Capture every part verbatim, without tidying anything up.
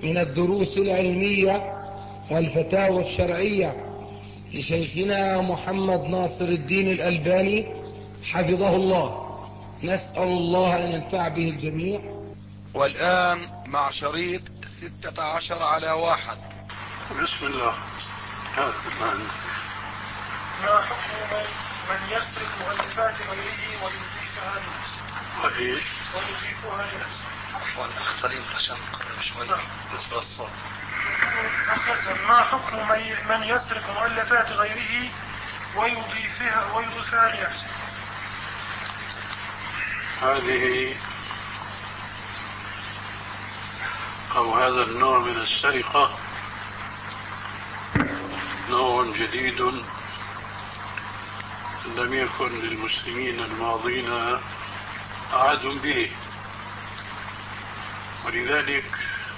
من الدروس العلمية والفتاوى الشرعية لشيخنا محمد ناصر الدين الألباني حفظه الله، نسأل الله أن ينفع به الجميع. والآن مع شريط ستة عشر على واحد. بسم الله. هذا المعنى. ما حكم من يسرق مؤلفات غيره ويضيفها لنفسه؟ وإيش؟ ويضيفها لنفسه. عفوا أخ سليم عشان نقرب شوي بالنسبة للصوت. ما حكم من يسرق مؤلفات غيره ويضيفها ويضيفها لنفسه؟ هذه أو هذا النوع من السرقة نوع جديد لم يكن للمسلمين الماضين عهد به، ولذلك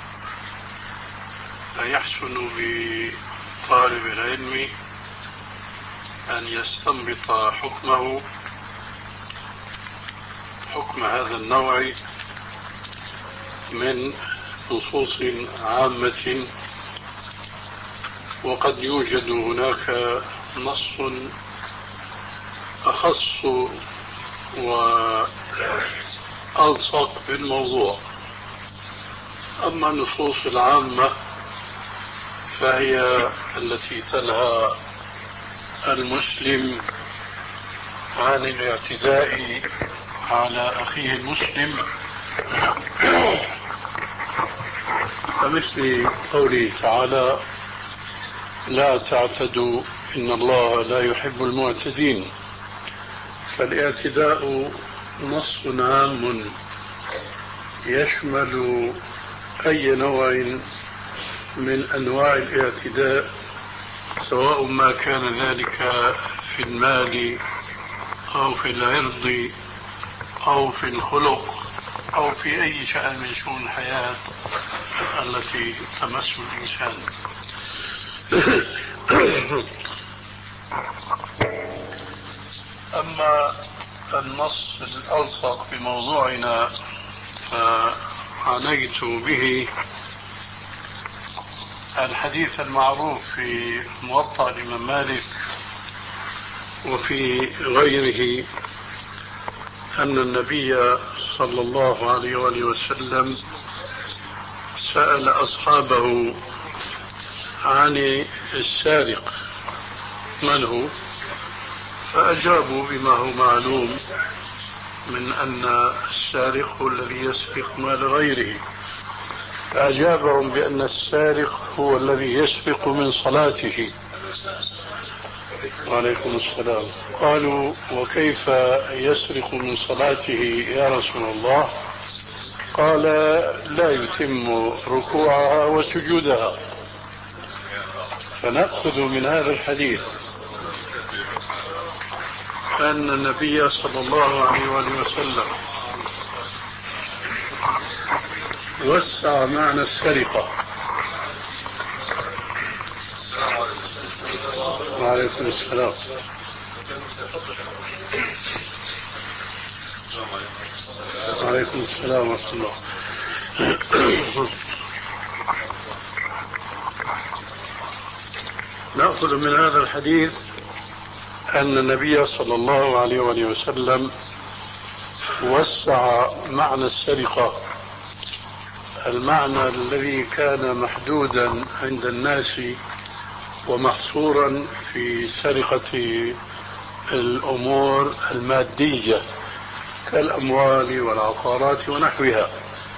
لا يحسن بطالب العلم أن يستنبط حكمه حكم هذا النوع من نصوص عامة، وقد يوجد هناك نص أخص وألصق بالموضوع. أما النصوص العامة فهي التي تنهى المسلم عن الاعتداء على أخيه المسلم، كمثل قوله تعالى: لا تعتدوا إن الله لا يحب المعتدين. فالاعتداء نص عام يشمل أي نوع من أنواع الاعتداء، سواء ما كان ذلك في المال أو في العرض أو في الخلق أو في أي شأن من شؤون الحياة التي تمس الإنسان. أما النص الألصق بموضوعنا فعنيت به الحديث المعروف في موطأ الإمام مالك وفي غيره أن النبي صلى الله عليه وآله وسلم سأل أصحابه عن السارق من هو، فأجابوا بما هو معلوم من أن السارق هو الذي يسرق مال غيره، فأجابهم بأن السارق هو الذي يسرق من صلاته. وعليكم السلام. قالوا: وكيف يسرق من صلاته يا رسول الله؟ قال: لا يتم ركوعها وسجودها. فنأخذ من هذا الحديث أن النبي صلى الله عليه وآله وسلم وسع معنى السرقة. وعليكم السلام. وعليكم السلام ورحمة الله. نأخذ من هذا الحديث أن النبي صلى الله عليه وآله وسلم وسع معنى السرقة، المعنى الذي كان محدودا عند الناس ومحصورا في سرقة الأمور المادية كالأموال والعقارات ونحوها.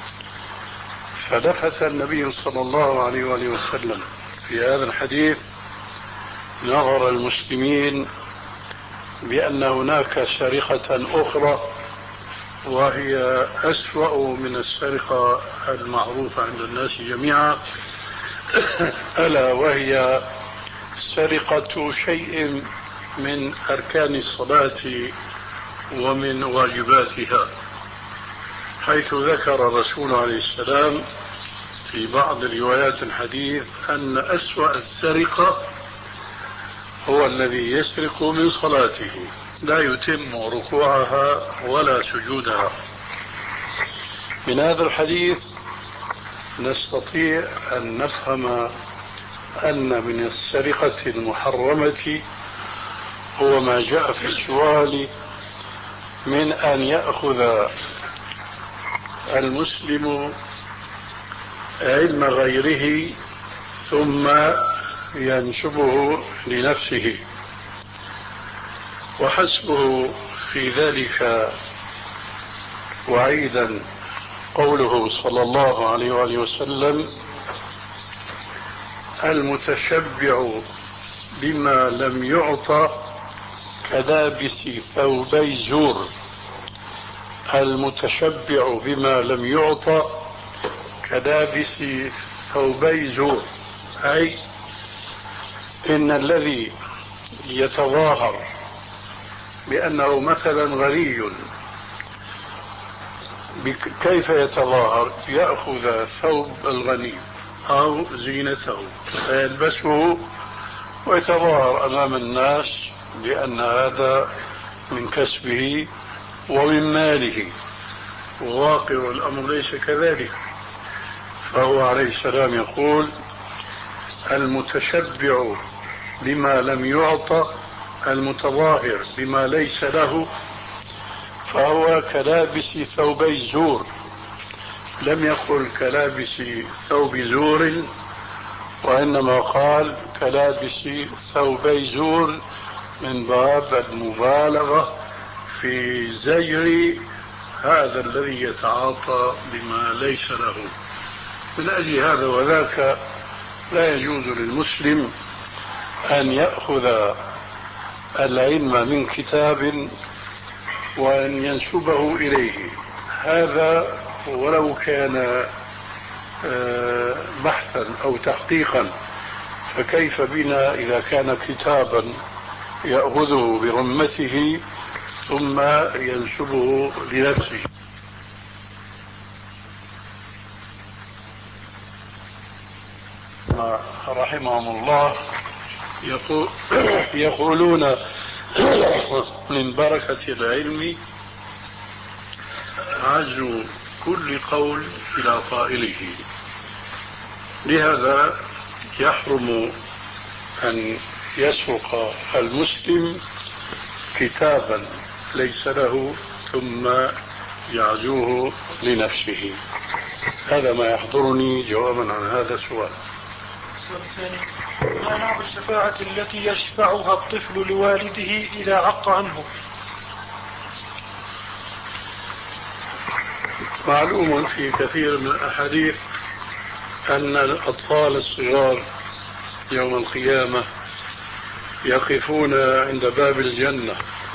فلفت النبي صلى الله عليه وآله وسلم في هذا الحديث نظر المسلمين بأن هناك سرقة أخرى وهي أسوأ من السرقة المعروفة عند الناس جميعا، ألا وهي سرقة شيء من أركان الصلاة ومن واجباتها، حيث ذكر الرسول عليه السلام في بعض روايات الحديث أن أسوأ السرقة هو الذي يسرق من صلاته لا يتم ركوعها ولا سجودها. من هذا الحديث نستطيع أن نفهم أن من السرقة المحرمة هو ما جاء في السؤال من أن يأخذ المسلم علم غيره ثم ينسبه لنفسه، وحسبه في ذلك وعيدا قوله صلى الله عليه وآله وسلم: المتشبع بما لم يعطى كلابس ثوبي زور. المتشبع بما لم يعطى كلابس ثوبي زور، أي إن الذي يتظاهر بأنه مثلا غني كيف يتظاهر؟ يأخذ ثوب الغني أو زينته فيلبسه ويتظاهر أمام الناس بأن هذا من كسبه ومن ماله، وواقع الأمر ليس كذلك. فهو عليه السلام يقول: المتشبع بما لم يعطى، المتظاهر بما ليس له، فهو كلابس ثوبي زور. لم يقل كلابس ثوب زور، وإنما قال كلابس ثوبي زور من باب المبالغة في زجر هذا الذي يتعاطى بما ليس له. من أجل هذا وذاك لا يجوز للمسلم أن يأخذ العلم من كتاب وأن ينسبه إليه، هذا ولو كان بحثا أو تحقيقا، فكيف بنا إذا كان كتابا يأخذه برمته ثم ينسبه لنفسه؟ رحمهم الله يقول يقولون من بركة العلم عزو كل قول إلى قائله. لهذا يحرم أن يسرق المسلم كتابا ليس له ثم يعزوه لنفسه. هذا ما يحضرني جوابا عن هذا السؤال. ما نوع الشفاعة التي يشفعها الطفل لوالده إذا عق عنه؟ معلوم في كثير من الأحاديث أن الأطفال الصغار يوم القيامة يقفون عند باب الجنة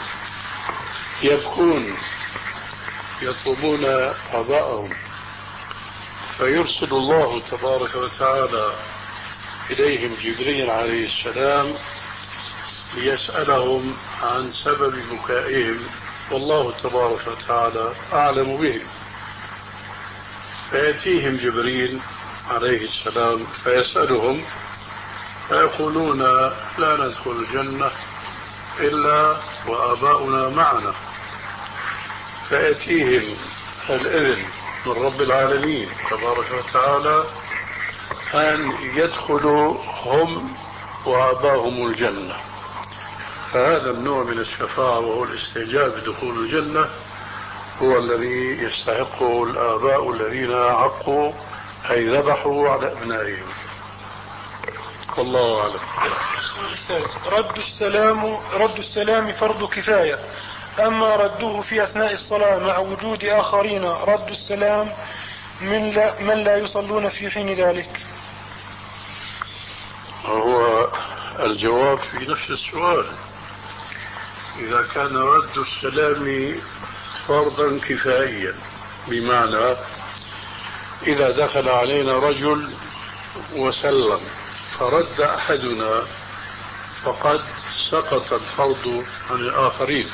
يبكون يطلبون آباءهم، فيرسل الله تبارك وتعالى إليهم جبريل عليه السلام ليسألهم عن سبب بكائهم، والله تبارك وتعالى أعلم بهم. فيأتيهم جبريل عليه السلام فيسألهم فيقولون: لا ندخل الجنة إلا وآباؤنا معنا. فيأتيهم الإذن من رب العالمين تبارك وتعالى أن يدخلوا هم وآباؤهم الجنة. فهذا النوع من الشفاعة وهو الاستعجاب بدخول الجنة هو الذي يستحقه الآباء الذين عقوا أي ذبحوا على أبنائهم. والله أعلم. رد السلام رد السلام فرض كفاية، أما رده في أثناء الصلاة مع وجود آخرين رد السلام من لا, من لا يصلون في حين ذلك. هو الجواب في نفس السؤال. إذا كان رد السلام فرضا كفائيا، بمعنى إذا دخل علينا رجل وسلم فرد أحدنا فقد سقط الفرض عن الآخرين.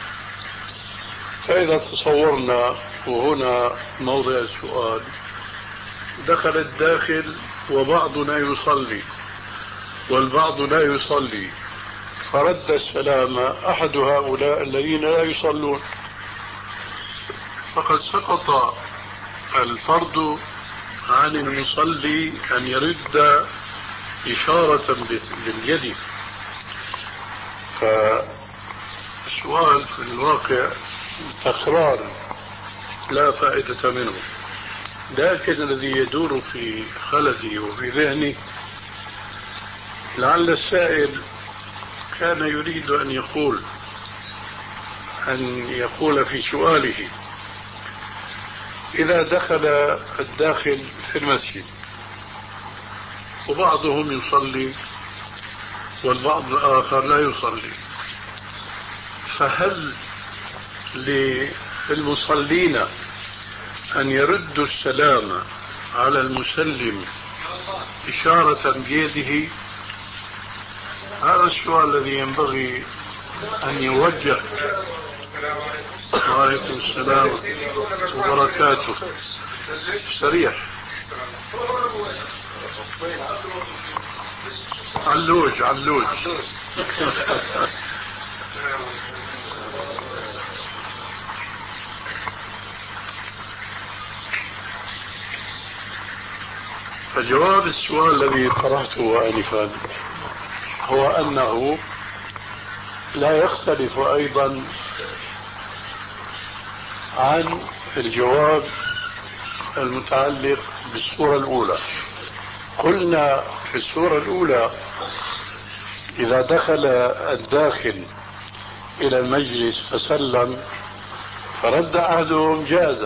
فإذا تصورنا، وهنا موضع السؤال، دخل الداخل وبعضنا يصلي والبعض لا يصلي، فرد السلام أحد هؤلاء الذين لا يصلون، فقد سقط الفرض عن المصلي أن يرد إشارة باليد. فالسؤال في الواقع تكرار لا فائدة منه، لكن الذي يدور في خلدي وفي ذهني لعل السائل كان يريد أن يقول أن يقول في سؤاله: إذا دخل الداخل في المسجد وبعضهم يصلي والبعض الآخر لا يصلي، فهل للمصلين أن يردوا السلام على المسلم إشارة بيده؟ هذا السؤال الذي ينبغي أن يوجه. وعليكم السلام وبركاته. سريع. علوج علوج. فجواب السؤال الذي طرحته آنفا هو أنه لا يختلف أيضا عن الجواب المتعلق بالسورة الأولى. قلنا في السورة الأولى: إذا دخل الداخل إلى المجلس فسلم فرد أحدهم جاز،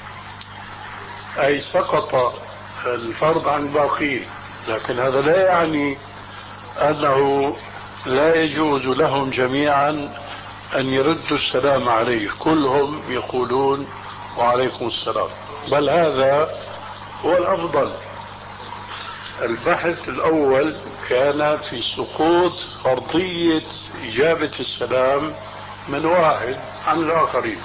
أي سقط الفرض عن الباقين، لكن هذا لا يعني أنه لا يجوز لهم جميعا أن يردوا السلام عليه، كلهم يقولون وعليكم السلام، بل هذا هو الأفضل. البحث الأول كان في سقوط فرضية إجابة السلام من واحد عن الآخرين،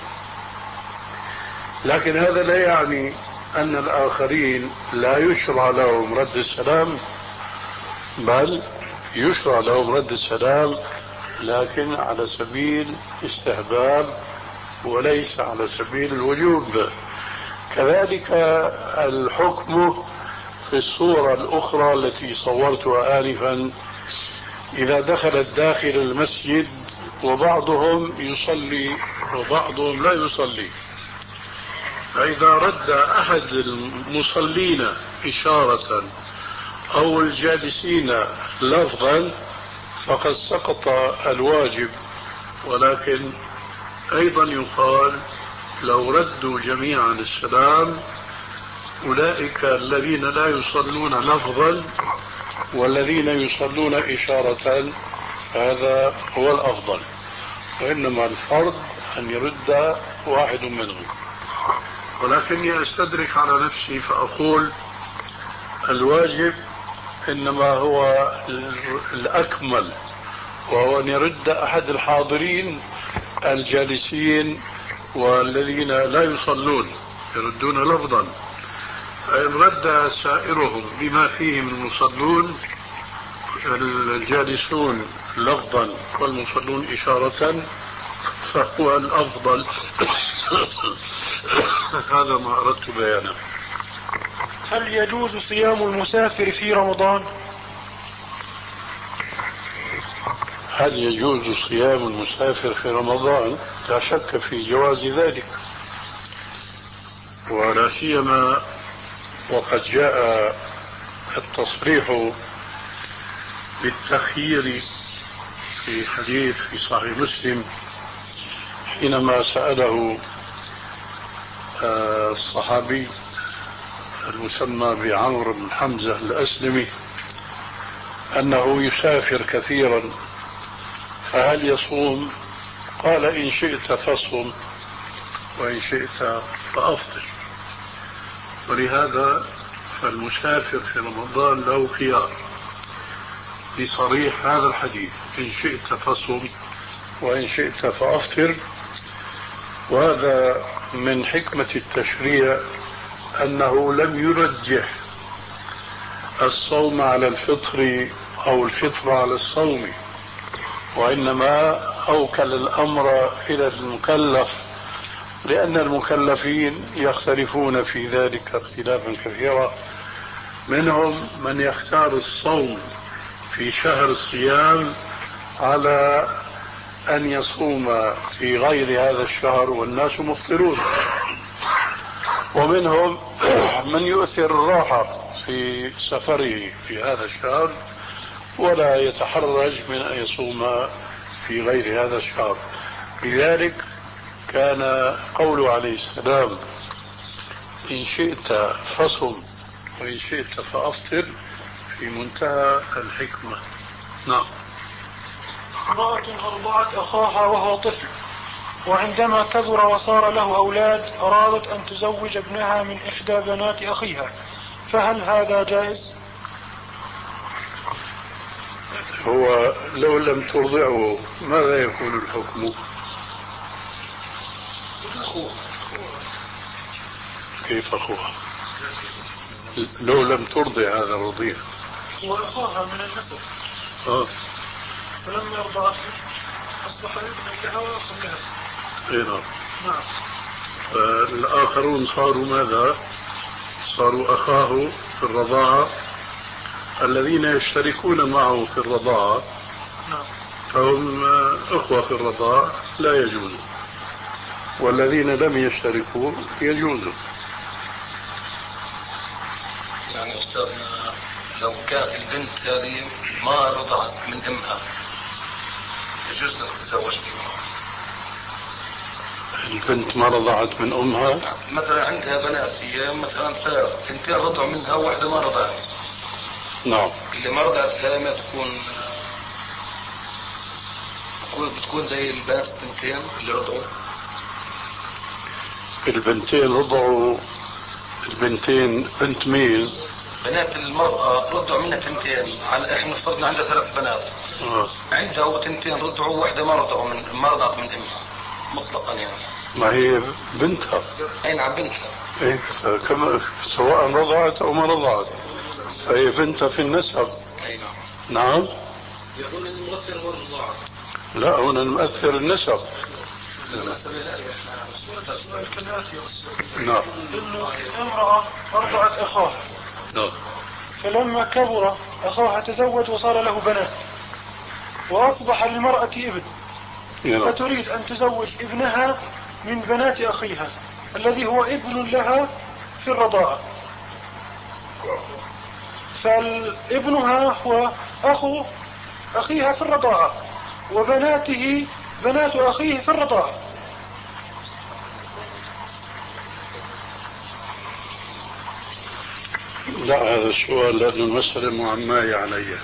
لكن هذا لا يعني أن الآخرين لا يشرع لهم رد السلام، بل يشرع لهم رد السلام لكن على سبيل استحباب وليس على سبيل الوجوب. كذلك الحكم في الصورة الأخرى التي صورتها آنفا: إذا دخل الداخل المسجد وبعضهم يصلي وبعضهم لا يصلي، فإذا رد أحد المصلين إشارة أو الجالسين لفظا فقد سقط الواجب، ولكن أيضا يقال لو ردوا جميعا السلام أولئك الذين لا يصلون لفظا والذين يصلون إشارة، هذا هو الأفضل، وإنما الفرض أن يرد واحد منهم. ولكني أستدرك على نفسي فأقول الواجب إنما هو الأكمل، وهو أن يرد أحد الحاضرين الجالسين والذين لا يصلون يردون لفظا، فإن رد سائرهم بما فيهم المصلون الجالسون لفظا والمصلون إشارة فهو الأفضل. هذا ما أردت بيانه. هل يجوز صيام المسافر في رمضان؟ هل يجوز صيام المسافر في رمضان؟ لا شك في جواز ذلك، ولا سيما وقد جاء التصريح بالتخيير في حديث في صحيح مسلم حينما سأله الصحابي المسمى بعمرو بن حمزة الأسلمي أنه يسافر كثيرا فهل يصوم؟ قال: إن شئت فصم وإن شئت فأفطر. ولهذا فالمسافر في رمضان له خيار بصريح هذا الحديث: إن شئت فصم وإن شئت فأفطر. وهذا من حكمة التشريع أنه لم يرجح الصوم على الفطر أو الفطر على الصوم، وإنما أوكل الأمر إلى المكلف لأن المكلفين يختلفون في ذلك اختلافا كثيرا. منهم من يختار الصوم في شهر الصيام على أن يصوم في غير هذا الشهر والناس مفطرون، ومنهم من يؤثر الراحة في سفره في هذا الشهر ولا يتحرج من أن يصوم في غير هذا الشهر. لذلك كان قوله عليه السلام: إن شئت فصم وإن شئت فأفطر، في منتهى الحكمة. نعم. امرأة أرضعت أخاها وهو طفل، وعندما كبر وصار له أولاد أرادت أن تزوج ابنها من إحدى بنات أخيها، فهل هذا جائز؟ هو لو لم ترضعه ماذا يكون الحكم؟ كيف أخوها؟ لو لم ترضع هذا الرضيع وأخاها من النسب، آه. فلما أرضعته أصبح ابنا لها وأخا لها. إيه نعم. نعم. فالآخرون صاروا ماذا؟ صاروا أخاه في الرضاعة، الذين يشتركون معه في الرضاعة نعم. فهم أخوة في الرضاعة لا يجوز، والذين لم يشتركوا يجوز. يعني أستاذنا لو كانت البنت هذه ما رضعت من أمها يجوز أن تتزوج بها؟ البنت ما رضعت من أمها، مثلا عندها بنات هي مثلا ثلاث، اثنتين رضعوا منها وواحدة ما رضعت. نعم. اللي ما رضعت هي ما تكون بتكون زي البنات الثنتين اللي رضعوا؟ البنتين رضعوا، البنتين بنت ميز، بنات المرأة رضعوا منها تنتين، على احنا افترضنا عندها ثلاث بنات. آه. عندها تنتين رضعوا وواحدة ما رضعوا من ما رضعت من امها مطلقا يعني. ما هي بنتها. اي نعم بنتها. إيه كما سواء رضعت او ما رضعت فهي بنتها في النسب. اي نعم. نعم. يقول المؤثر هو الرضاعة. لا هنا المؤثر النسب. نعم. إنه امرأة أرضعت أخاها. نعم. فلما كبر أخاها تزوج وصار له بنات، وأصبح للمرأة ابن، نعم. فتريد أن تزوج ابنها من بنات أخيها الذي هو ابن لها في الرضاعة، فابنها هو أخو أخيها في الرضاعة وبناته بنات أخيه في الرضاعة. لا هذا السؤال لأنه المسألة معماية علي.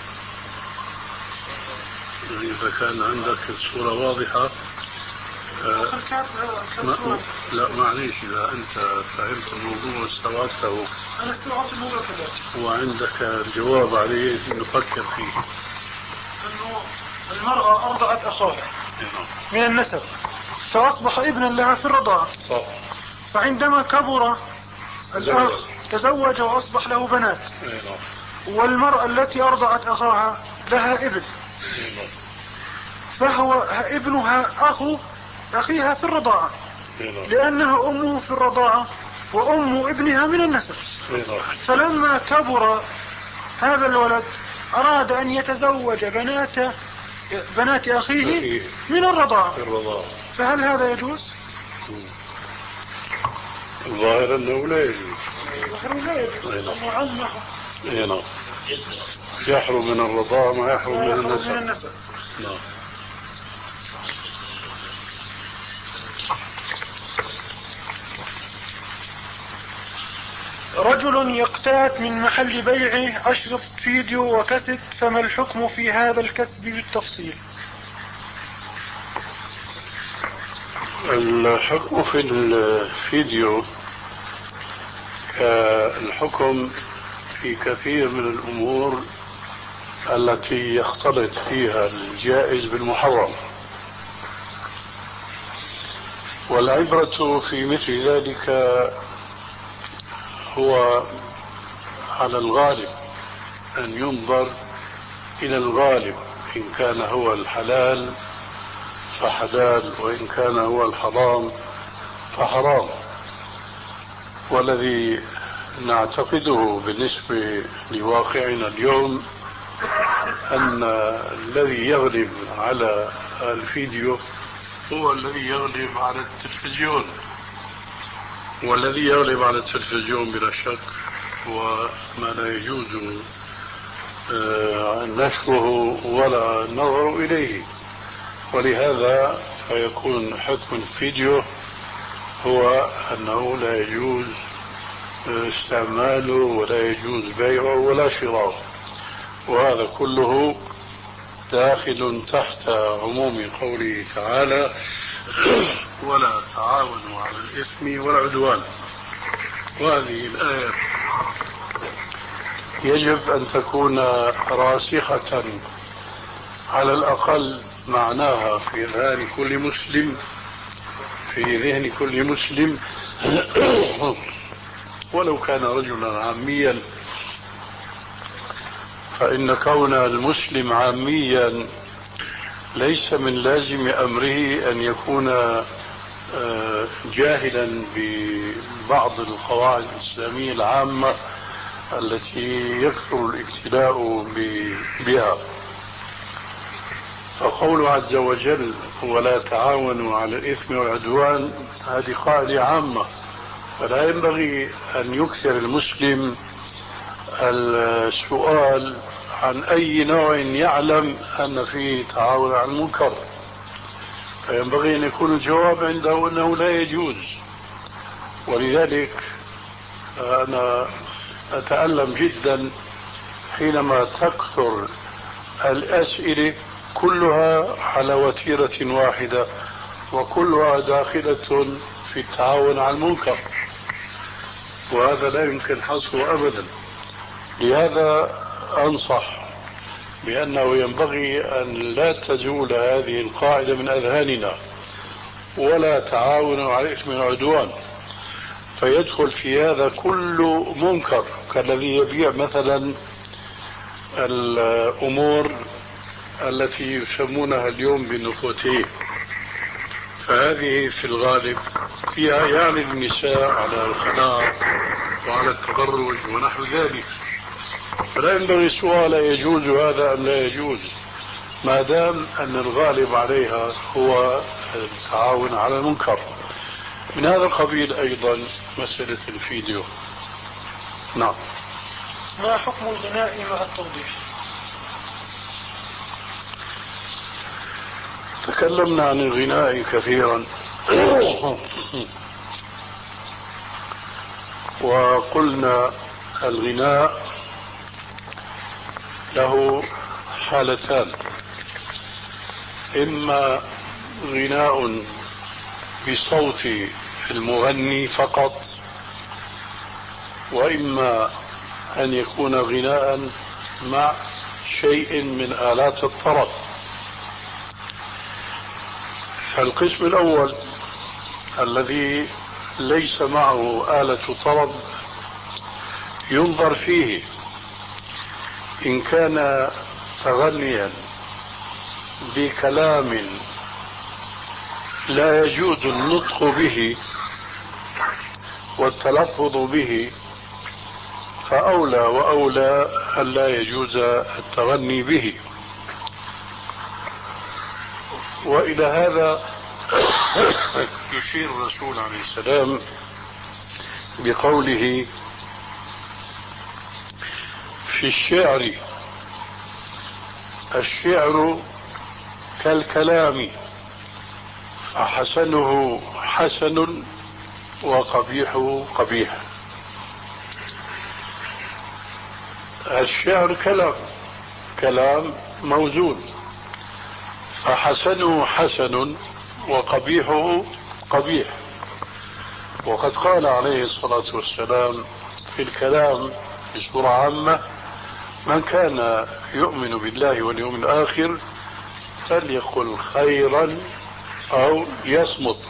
إذا كان عندك الصورة واضحة آه ما لا معليش، إذا أنت فهمت الموضوع واستوعبته أنا استوعبت الموضوع كذلك وعندك الجواب عليه نفكر فيه. أنه المرأة أرضعت أخاها من النسب فأصبح ابنا لها في الرضاعة، صح. فعندما كبر الأخ تزوج وأصبح له بنات، والمرأة التي أرضعت أخاها لها ابن، فهو ابنها أخو أخيها في الرضاعة لأنها أمه في الرضاعة وأم ابنها من النسب. فلما كبر هذا الولد أراد أن يتزوج بنات بنات أخيه من الرضاعة، فهل هذا يجوز؟ الظاهر أنه لا يجوز. الظاهر لا يجوز أنه عمه نعم. يحرم من الرضاعة ما يحرم من النسب. نعم. رجل يقتات من محل بيعه أشرطة فيديو وكاسيت، فما الحكم في هذا الكسب بالتفصيل؟ الحكم في الفيديو الحكم في كثير من الأمور التي يختلط فيها الجائز بالمحرم، والعبرة في مثل ذلك هو على الغالب أن ينظر إلى الغالب، إن كان هو الحلال فحلال وإن كان هو الحرام فحرام. والذي نعتقده بالنسبة لواقعنا اليوم أن الذي يغلب على الفيديو هو الذي يغلب على التلفزيون، والذي يغلب على التلفزيون بلا شك هو ما لا يجوز نشره ولا النظر إليه. ولهذا فيكون حكم الفيديو هو أنه لا يجوز استعماله ولا يجوز بيعه ولا شراؤه، وهذا كله داخل تحت عموم قوله تعالى ولا تعاونوا على الإثم والعدوان. وهذه الآية يجب أن تكون راسخة على الأقل معناها في ذهن كل مسلم في ذهن كل مسلم ولو كان رجلا عاميا، فإن كون المسلم عاميا ليس من لازم أمره أن يكون جاهلا ببعض القواعد الإسلامية العامة التي يكثر الابتلاء بها. فقوله عز وجل ولا تعاونوا على الإثم والعدوان هذه قاعدة عامة، فلا ينبغي أن يكثر المسلم السؤال عن أي نوع يعلم أن فيه تعاون على المنكر، فينبغي أن يكون الجواب عنده أنه لا يجوز. ولذلك أنا أتألم جدا حينما تكثر الأسئلة كلها على وتيرة واحدة وكلها داخلة في التعاون على المنكر، وهذا لا يمكن حصره أبدا. لهذا أنصح بأنه ينبغي أن لا تزول هذه القاعدة من أذهاننا، ولا تعاونوا على الإثم والعدوان، فيدخل في هذا كل منكر كالذي يبيع مثلا الأمور التي يسمونها اليوم بالنفوتين، فهذه في الغالب فيها يعني النساء على الخلاء وعلى التبرج ونحو ذلك. فلا ينبغي السؤال يجوز هذا أم لا يجوز، ما دام أن الغالب عليها هو التعاون على المنكر. من هذا القبيل أيضا مسألة الفيديو. نعم. ما حكم الغناء مع التوضيح؟ تكلمنا عن الغناء كثيرا وقلنا الغناء له حالتان: إما غناء بصوت المغني فقط، وإما أن يكون غناء مع شيء من آلات الطرب. فالقسم الأول الذي ليس معه آلة طرب ينظر فيه إن كان تغنيا بكلام لا يجوز النطق به والتلفظ به، فأولى وأولى أن لا يجوز التغني به. وإلى هذا يشير الرسول عليه السلام بقوله في الشعر: الشعر كالكلام فحسنه حسن وقبيحه قبيح. الشعر كلام كلام موزون، فحسنه حسن وقبيحه قبيح. وقد قال عليه الصلاة والسلام في الكلام بصورة عامة: من كان يؤمن بالله واليوم الآخر فليقل خيرا أو يصمت.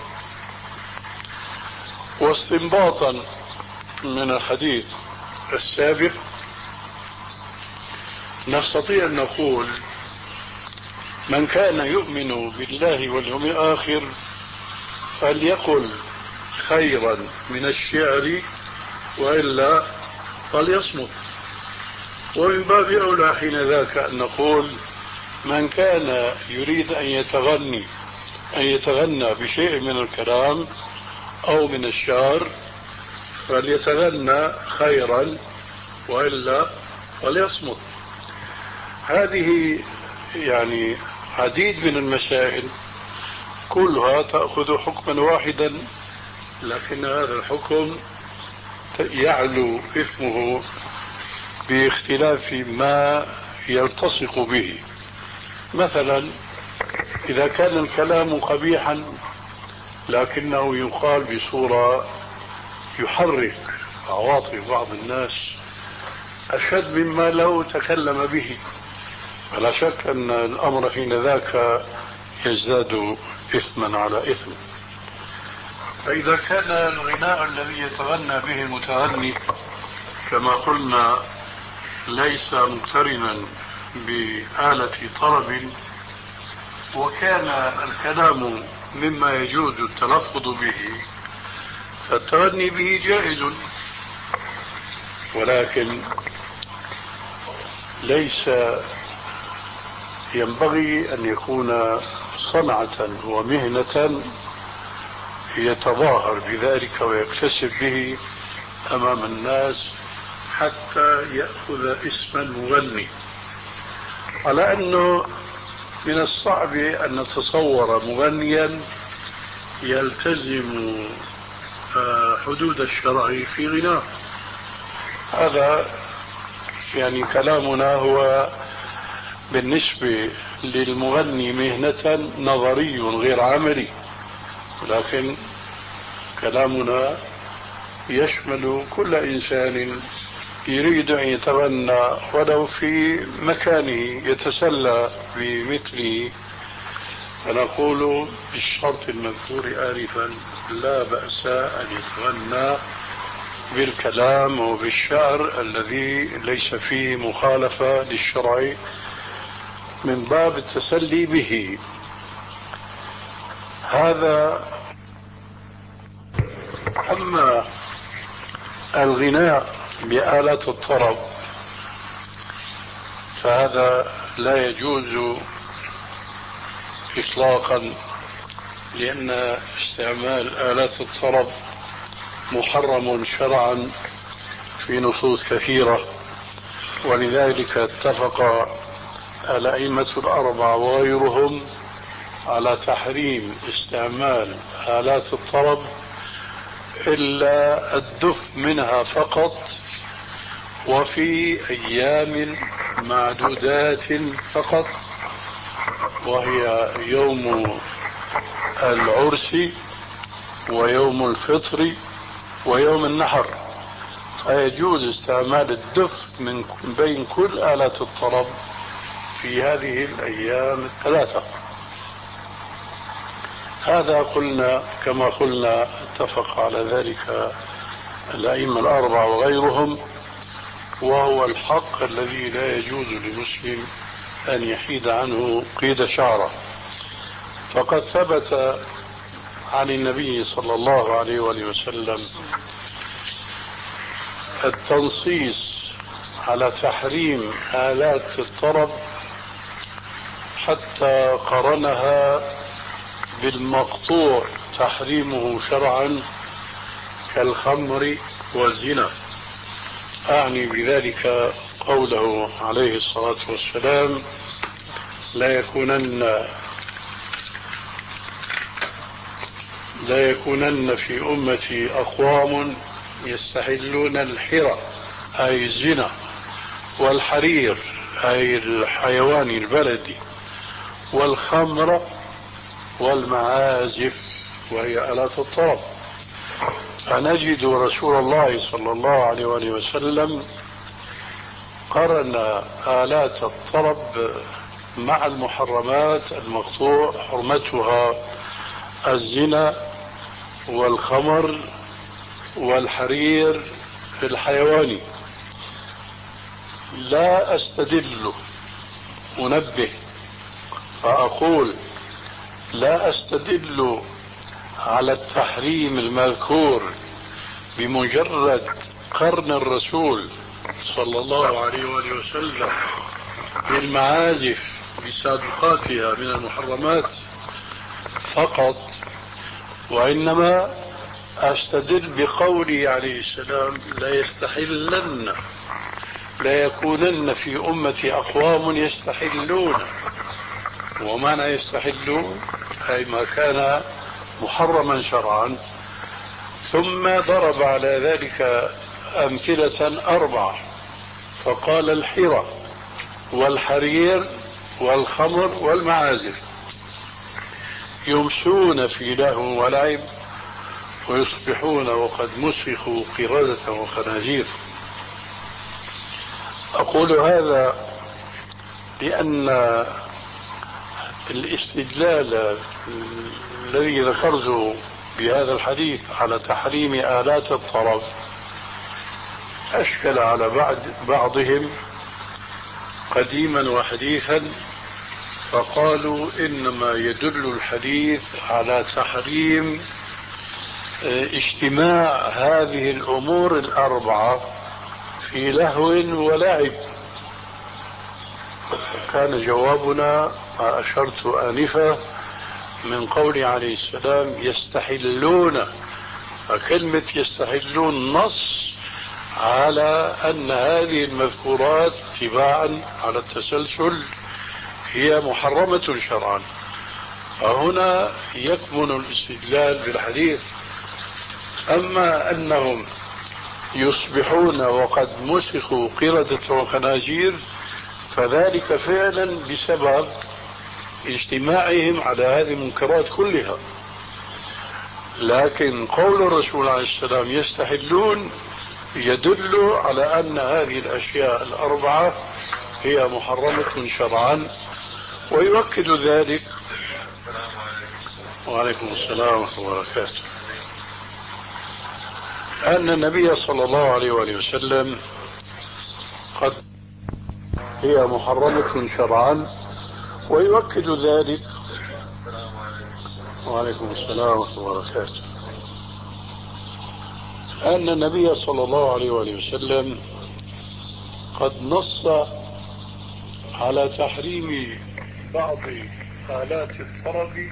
واستنباطا من الحديث السابق نستطيع أن نقول: من كان يؤمن بالله واليوم الآخر فليقل خيرا من الشعر وإلا فليصمت. ومن باب أولى حين ذاك أن نقول من كان يريد أن يتغني أن يتغنى بشيء من الكلام أو من الشعر فليتغنى خيرا وإلا فليصمت. هذه يعني عديد من المسائل كلها تأخذ حكما واحدا، لكن هذا الحكم يعلو إثمه باختلاف ما يلتصق به. مثلا إذا كان الكلام قبيحا لكنه يقال بصورة يحرك عواطف بعض الناس أشد مما لو تكلم به، فلا شك أن الأمر حين ذاك يزداد إثما على إثم. فإذا كان الغناء الذي يتغنى به المتغني كما قلنا ليس مقترنا بآلة طرب، وكان الكلام مما يجوز التلفظ به، فالتغني به جائز، ولكن ليس ينبغي أن يكون صنعة ومهنة يتظاهر بذلك ويكتسب به أمام الناس حتى يأخذ اسم المغني. على أنه من الصعب أن نتصور مغنيا يلتزم حدود الشرع في غناه. هذا يعني كلامنا هو بالنسبة للمغني مهنة نظري غير عملي، لكن كلامنا يشمل كل إنسان يريد أن يتغنى ولو في مكانه يتسلى بمثله، فنقول بالشرط المذكور آنفا لا بأس أن يتغنى بالكلام وبالشعر الذي ليس فيه مخالفة للشرع من باب التسلي به. هذا. أما الغناء بآلات الطرب فهذا لا يجوز إطلاقا، لأن استعمال آلات الطرب محرم شرعا في نصوص كثيرة، ولذلك اتفق الأئمة الأربعة وغيرهم على تحريم استعمال آلات الطرب إلا الدف منها فقط، وفي أيام معدودات فقط، وهي يوم العرس ويوم الفطر ويوم النحر، فيجوز استعمال الدف من بين كل آلات الطرب في هذه الأيام الثلاثة. هذا قلنا كما قلنا اتفق على ذلك الأئمة الأربعة وغيرهم، وهو الحق الذي لا يجوز لمسلم أن يحيد عنه قيد شعره. فقد ثبت عن النبي صلى الله عليه وآله وسلم التنصيص على تحريم آلات الطرب حتى قرنها بالمقطوع تحريمه شرعا كالخمر والزنا. أعني بذلك قوله عليه الصلاة والسلام لا يكونن لا يكونن في أمتي أقوام يستحلون الحرى أي الزنا، والحرير أي الحيوان البلدي، والخمر والمعازف وهي آلات الطرب. فنجد رسول الله صلى الله عليه وآله وسلم قرن آلات الطرب مع المحرمات المقطوع حرمتها الزنا والخمر والحرير الحيواني. لا أستدل، أنبه فأقول لا أستدل على التحريم المذكور بمجرد قرن الرسول صلى الله عليه وآله وسلم بالمعازف بسابقاتها من المحرمات فقط، وإنما أستدل بقوله عليه السلام: لا يستحلن لا يكونن في أمتي أقوام يستحلون. ومعنى يستحلون أي ما كان محرما شرعا، ثم ضرب على ذلك أمثلة أربعة، فقال: الحرى والحرير والخمر والمعازف يمسون في لهو ولعب ويصبحون وقد مسخوا قردة وخنازير. أقول هذا لأن الاستدلال الذي ذكرته بهذا الحديث على تحريم آلات الطرب أشكل على بعض بعضهم قديما وحديثا، فقالوا إنما يدل الحديث على تحريم اجتماع هذه الأمور الأربعة في لهو ولعب. كان جوابنا ما أشرت آنفا من قول عليه السلام: يستحلون. فكلمة يستحلون نص على أن هذه المذكورات تباعا على التسلسل هي محرمة شرعا، فهنا يكمن الاستدلال بالحديث. أما أنهم يصبحون وقد مسخوا قردة وخنازير فذلك فعلا بسبب اجتماعهم على هذه المنكرات كلها، لكن قول الرسول عليه السلام يستحلون يدل على أن هذه الأشياء الأربعة هي محرمة شرعا. ويؤكد ذلك وعليكم السلام ورحمة الله وبركاته أن النبي صلى الله عليه وآله وسلم قد هي محرمة شرعا. ويؤكد ذلك وعليكم السلام ورحمة الله وبركاته أن النبي صلى الله عليه وآله وسلم قد نص على تحريم بعض آلات الطرب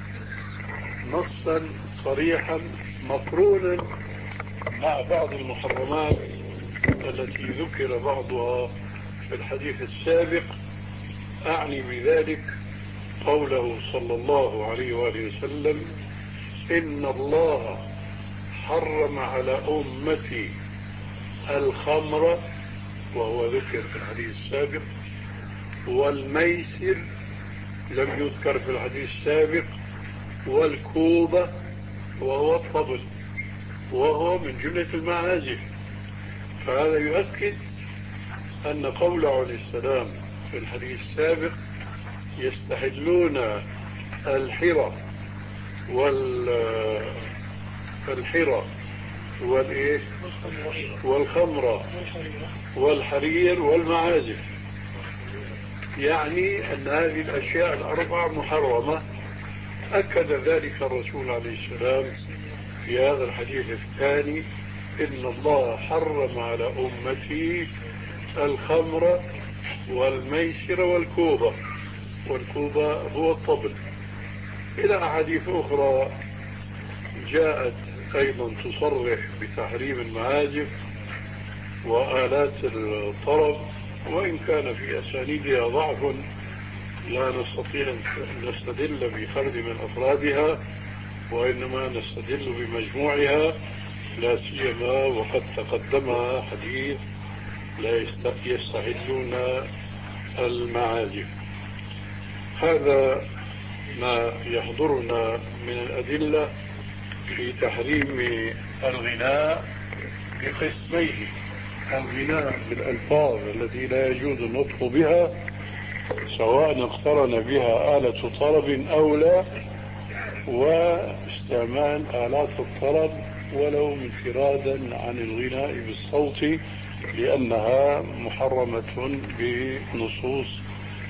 نصا صريحا مقرونا مع بعض المحرمات التي ذكر بعضها في الحديث السابق. أعني بذلك قوله صلى الله عليه وآله وسلم: إن الله حرم على أمتي الخمر، وهو ذكر في الحديث السابق، والميسر لم يذكر في الحديث السابق، والكوبة وهو الطبل وهو من جملة المعازف. فهذا يؤكد أن قوله عليه السلام في الحديث السابق: يستحلون الحرى والحرى والإيه والخمر والحرير والمعازف، يعني أن هذه الأشياء الأربعة محرمة. أكد ذلك الرسول عليه السلام في هذا الحديث الثاني: إن الله حرم على أمتي الخمر والميسر والكوبة، والكوبة هو الطبل، إلى أحاديث أخرى جاءت أيضا تصرح بتحريم المعازف وآلات الطرب، وإن كان في أسانيدها ضعف لا نستطيع أن نستدل بفرد من أفرادها، وإنما نستدل بمجموعها، لا سيما وقد تقدمها حديث لا يستحلون المعازف. هذا ما يحضرنا من الأدلة في تحريم الغناء بقسميه: الغناء بالألفاظ التي لا يجوز النطق بها سواء اقترن بها آلة طرب أو لا، واستعمال آلات الطرب ولو انفرادا عن الغناء بالصوت لأنها محرمة بنصوص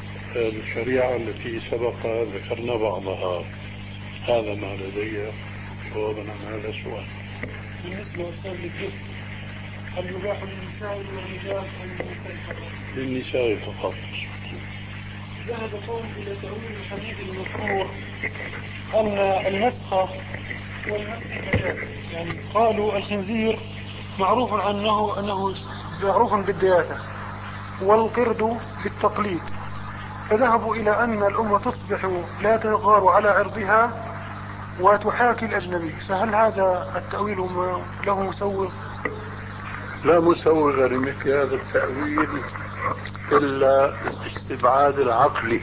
الشريعة التي سبق ذكرنا بعضها. هذا ما لدي، جوابا عن هذا السؤال. بالنسبة أستاذ للجد، هل يباح للنساء والرجال أم للنساء فقط؟ للنساء فقط. ذهب قوم إلى تأويل الحديث المشهور أن المسخ والمسخ مجاز، يعني قالوا الخنزير معروف عنه أنه معروف بالدياثة والقرد بالتقليد، فذهبوا إلى أن الأمة تصبح لا تغار على عرضها وتحاكي الأجنبي، فهل هذا التأويل له مسوغ؟ لا مسوغ لمثل هذا التأويل إلا الاستبعاد العقلي،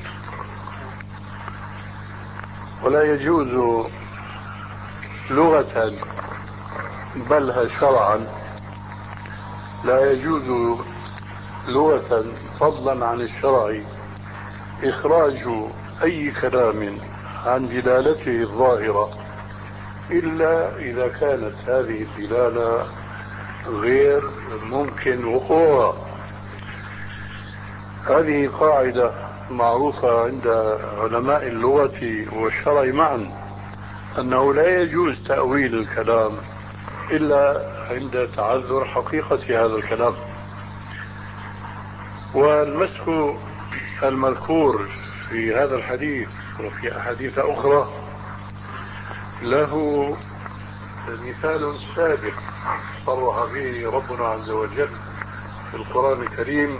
ولا يجوز لغة بل شرعا، لا يجوز لغة فضلا عن الشرع إخراج أي كلام عن دلالته الظاهرة إلا إذا كانت هذه الدلالة غير ممكن وقوعها. هذه قاعدة معروفة عند علماء اللغة والشرع معا، أنه لا يجوز تأويل الكلام إلا عند تعذر حقيقة هذا الكلام. والمسخ المذكور في هذا الحديث وفي أحاديث أخرى له مثال سابق صرح به ربنا عز وجل في القرآن الكريم،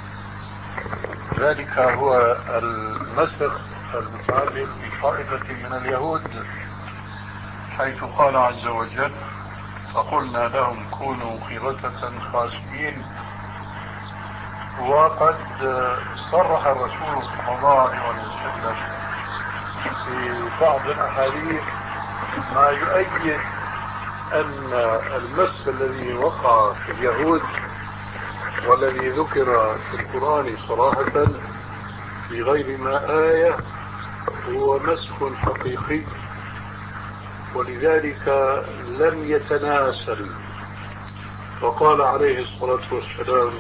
ذلك هو المسخ المتعلق بطائفة من اليهود، حيث قال عز وجل: فقلنا لهم كونوا قردة خاسئين. وقد صرح الرسول صلى الله عليه وسلم في بعض الأحاديث ما يؤيد أن المسخ الذي وقع في اليهود والذي ذكر في القرآن صراحة في غير ما آية هو مسخ حقيقي، ولذلك لم يتناسل. فقال عليه الصلاة والسلام: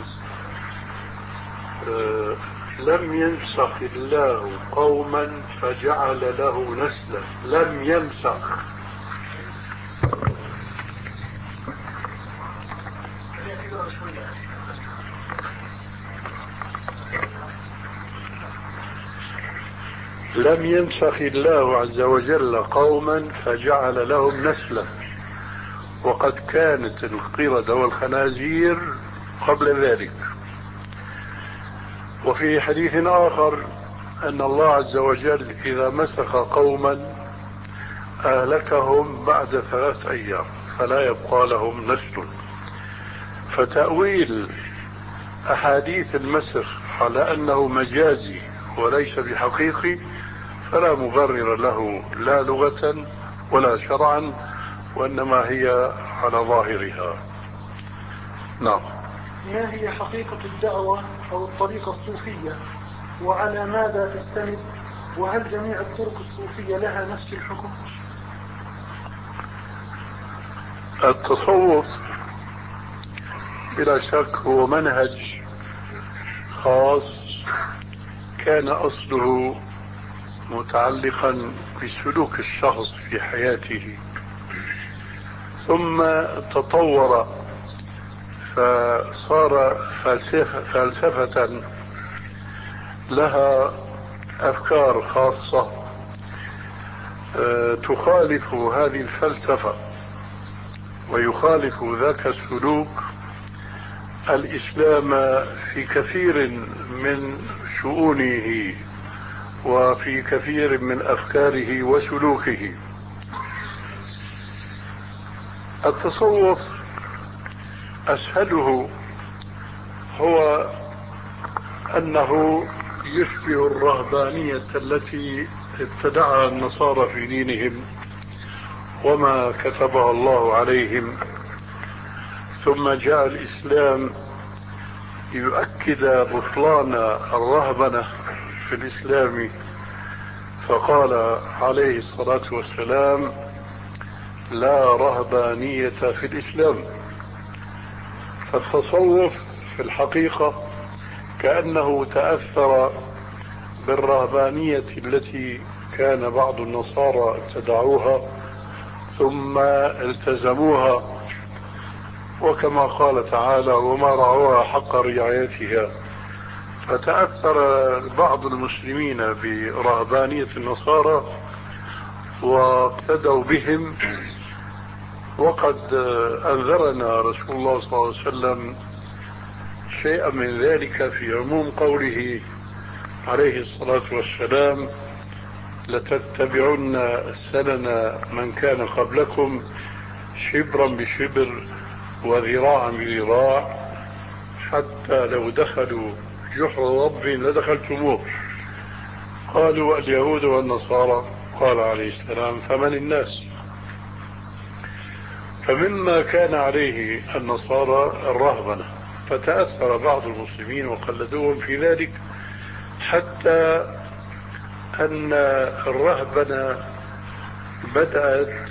آه لم ينسخ الله قوما فجعل له نسلا. لم ينسخ، لم ينسخ الله عز وجل قوما فجعل لهم نسلا، وقد كانت القردة والخنازير قبل ذلك. وفي حديث آخر أن الله عز وجل إذا مسخ قوما أهلكهم بعد ثلاث أيام فلا يبقى لهم نسل. فتأويل أحاديث المسخ على أنه مجازي وليس بحقيقي فلا مبرر له لا لغة ولا شرعا، وإنما هي على ظاهرها. نعم. ما هي حقيقة الدعوة أو الطريقة الصوفية، وعلى ماذا تستند، وهل جميع الطرق الصوفية لها نفس الحكم؟ التصوف بلا شك هو منهج خاص كان أصله متعلقا بسلوك الشخص في حياته، ثم تطور فصار فلسفة, فلسفة لها أفكار خاصة تخالف هذه الفلسفة ويخالف ذاك السلوك الإسلام في كثير من شؤونه وفي كثير من أفكاره وسلوكه. التصوف أسهله هو أنه يشبه الرهبانية التي ابتدعها النصارى في دينهم وما كتبها الله عليهم، ثم جاء الإسلام يؤكد بطلان الرهبنة في الإسلام، فقال عليه الصلاة والسلام: لا رهبانية في الإسلام. فالتصوف في الحقيقة كأنه تأثر بالرهبانية التي كان بعض النصارى ابتدعوها، ثم التزموها، وكما قال تعالى وما رعوها حق رعايتها. فتأثر بعض المسلمين برهبانية النصارى واقتدوا بهم، وقد أنذرنا رسول الله صلى الله عليه وسلم شيئا من ذلك في عموم قوله عليه الصلاة والسلام: لتتبعن سنن من كان قبلكم شبرا بشبر وذراعا بذراع حتى لو دخلوا جحر رب لدخلتموه. قالوا: اليهود والنصارى. قال عليه السلام: فمن الناس؟ فمما كان عليه النصارى الرهبنة، فتأثر بعض المسلمين وقلدوهم في ذلك، حتى أن الرهبنة بدأت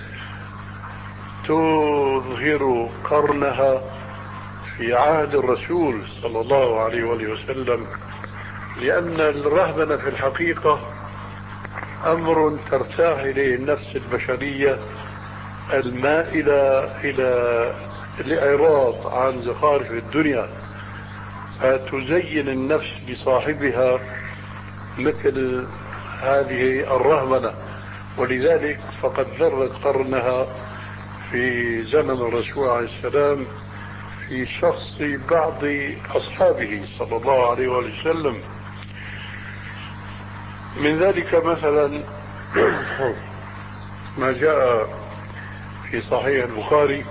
تظهر قرنها في عهد الرسول صلى الله عليه وآله وسلم، لأن الرهبنة في الحقيقة أمر ترتاح إليه النفس البشرية المائلة إلى الإعراض عن زخارف الدنيا، فتزين النفس لصاحبها مثل هذه الرهبنة. ولذلك فقد ذرت قرنها في زمن الرسول عليه السلام في شخص بعض أصحابه صلى الله عليه وسلم. من ذلك مثلا ما جاء في صحيح البخاري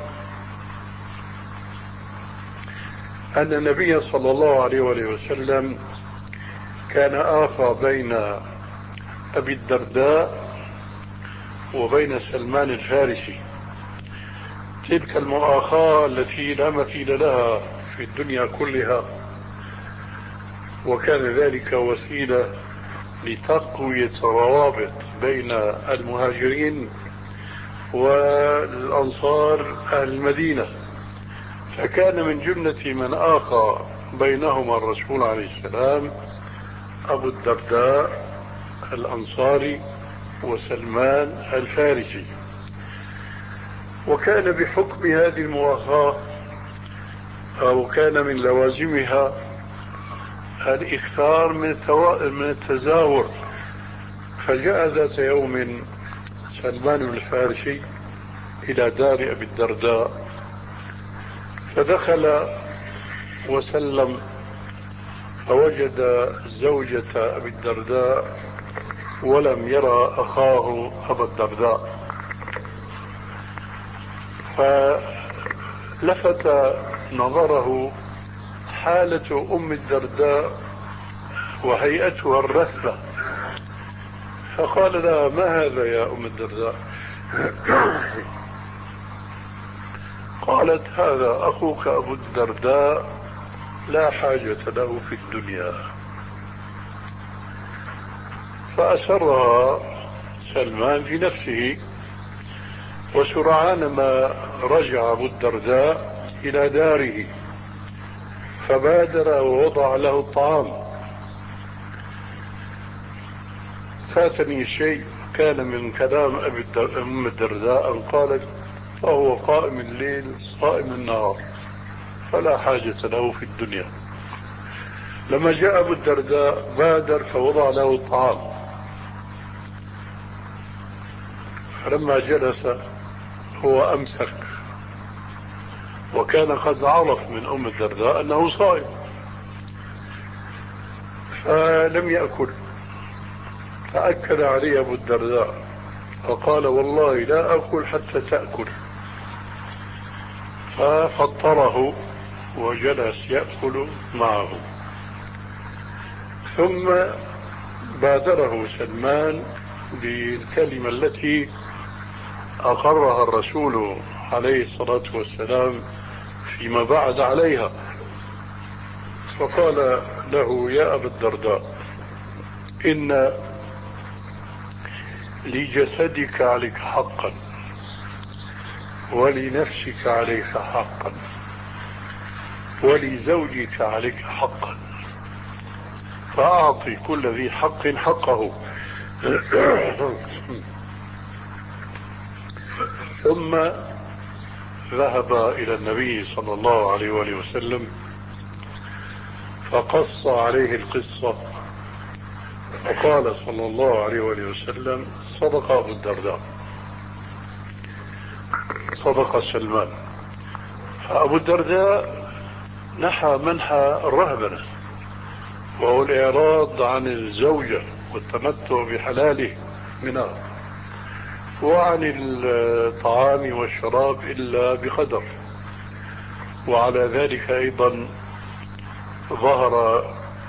أن النبي صلى الله عليه وسلم كان آخى بين أبي الدرداء وبين سلمان الفارسي، تلك المؤاخاة التي لا مثيل لها في الدنيا كلها، وكان ذلك وسيلة لتقوية روابط بين المهاجرين والأنصار أهل المدينة. فكان من جملة من آخى بينهما الرسول عليه السلام أبو الدرداء الأنصاري وسلمان الفارسي. وكان بحكم هذه المؤاخاة أو كان من لوازمها الإكثار من التزاور. فجاء ذات يوم سلمان الفارسي إلى دار أبي الدرداء، فدخل وسلم، فوجد زوجة أبي الدرداء ولم يرى أخاه أبا الدرداء، فلفت نظره حالة أم الدرداء وهيئتها الرثة، فقال لها: ما هذا يا أم الدرداء؟ قالت: هذا أخوك أبو الدرداء لا حاجة له في الدنيا. فأسرها سلمان في نفسه، وسرعان ما رجع أبو الدرداء إلى داره فبادر ووضع له الطعام. فاتني شيء كان من كلام أبي أم الدرداء أن قالت: فهو قائم الليل صائم النهار فلا حاجة له في الدنيا. لما جاء أبو الدرداء بادر فوضع له الطعام، فلما جلس هو أمسك، وكان قد عرف من أم الدرداء أنه صائم، فلم يأكل. فأكد عليه أبو الدرداء فقال: والله لا أكل حتى تأكل. ففطره وجلس يأكل معه. ثم بادره سلمان بالكلمة التي أقرها الرسول عليه الصلاة والسلام فيما بعد عليها، فقال له: يا أبا الدرداء، إن لجسدك عليك حقا ولنفسك عليك حقا ولزوجك عليك حقا، فأعطي كل ذي حق حقه. ثم ذهب إلى النبي صلى الله عليه وآله وسلم فقص عليه القصة، فقال صلى الله عليه وآله وسلم: صدق أبو الدرداء، صدق سلمان. فأبو الدرداء نحى منحى الرهبنة، وهو الإعراض عن الزوجة والتمتع بحلاله منها، وعن الطعام والشراب إلا بقدر. وعلى ذلك أيضا ظهر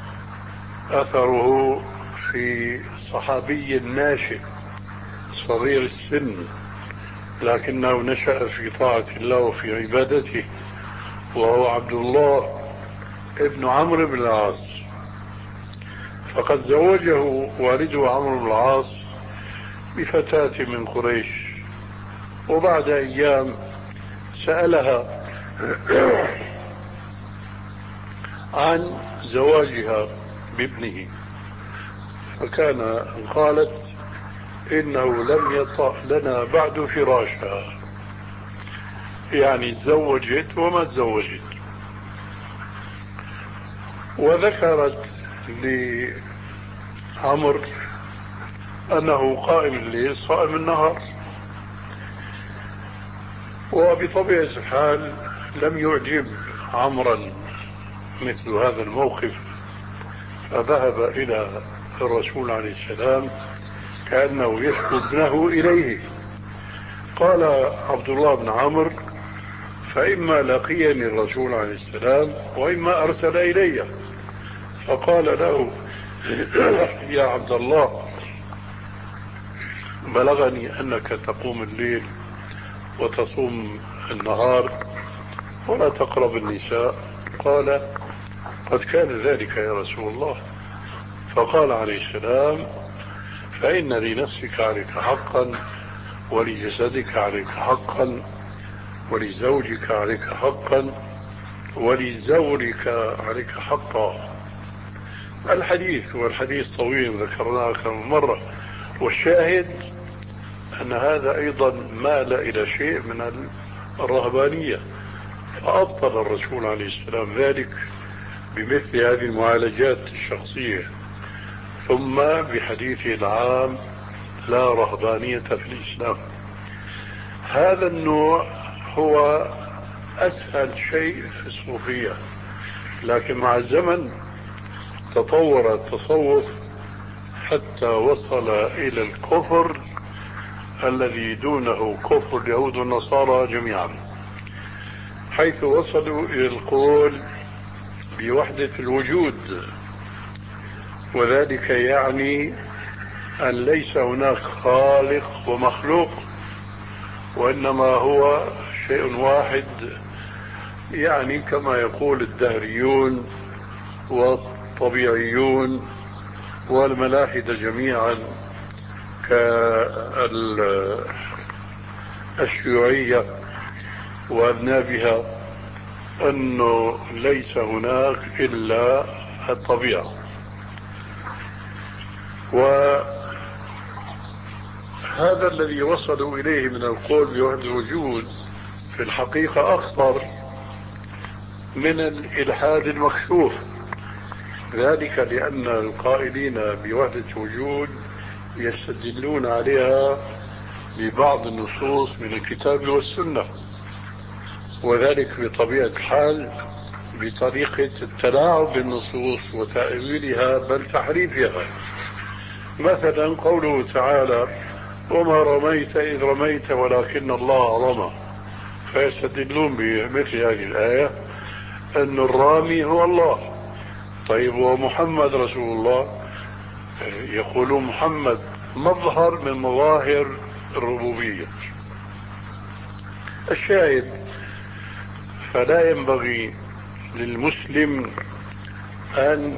أثره في صحابي ناشئ صغير السن، لكنه نشأ في طاعة الله وفي عبادته، وهو عبد الله ابن عمرو بن العاص. فقد زوجه والده عمرو بن العاص بفتاة من قريش، وبعد أيام سألها عن زواجها بابنه، فكان قالت: إنه لم يطأ لنا بعد فراشا، يعني تزوجت وما تزوجت. وذكرت لعمر أنه قائم الليل صائم النهار، وبطبيعة الحال لم يعجب عمرا مثل هذا الموقف، فذهب إلى الرسول عليه السلام كأنه يشكو ابنه إليه. قال عبد الله بن عمرو: فإما لقيني الرسول عليه السلام وإما أرسل إلي. فقال له: يا عبد الله، بلغني أنك تقوم الليل وتصوم النهار ولا تقرب النساء. قال: قد كان ذلك يا رسول الله. فقال عليه السلام: فإن لنفسك عليك حقا، ولجسدك عليك حقا، ولزوجك عليك حقا، ولزورك عليك حقا. الحديث والحديث طويل ذكرناه أكثر من مرة، والشاهد أن هذا أيضا مال إلى شيء من الرهبانية، فأبطل الرسول عليه السلام ذلك بمثل هذه المعالجات الشخصية، ثم بحديثه العام: لا رهبانية في الإسلام. هذا النوع هو أسهل شيء في الصوفية، لكن مع الزمن تطور التصوف حتى وصل إلى الكفر الذي دونه كفر اليهود والنصارى جميعا، حيث وصلوا إلى القول بوحدة الوجود، وذلك يعني أن ليس هناك خالق ومخلوق، وإنما هو شيء واحد، يعني كما يقول الدهريون والطبيعيون والملاحدة جميعا كالشيوعية وأذنابها، أنه ليس هناك إلا الطبيعة. وهذا الذي وصلوا إليه من القول بوحدة الوجود في الحقيقة أخطر من الإلحاد المكشوف، ذلك لأن القائلين بوحدة الوجود يستدلون عليها ببعض النصوص من الكتاب والسنة، وذلك بطبيعة الحال بطريقة التلاعب بالنصوص وتأويلها بل تحريفها. مثلا قوله تعالى: وما رميت إذ رميت ولكن الله رمى، فيستدلون بمثل هذه الآية أن الرامي هو الله. طيب ومحمد رسول الله؟ يقولون محمد مظهر من مظاهر الربوبية. الشاهد: فلا ينبغي للمسلم أن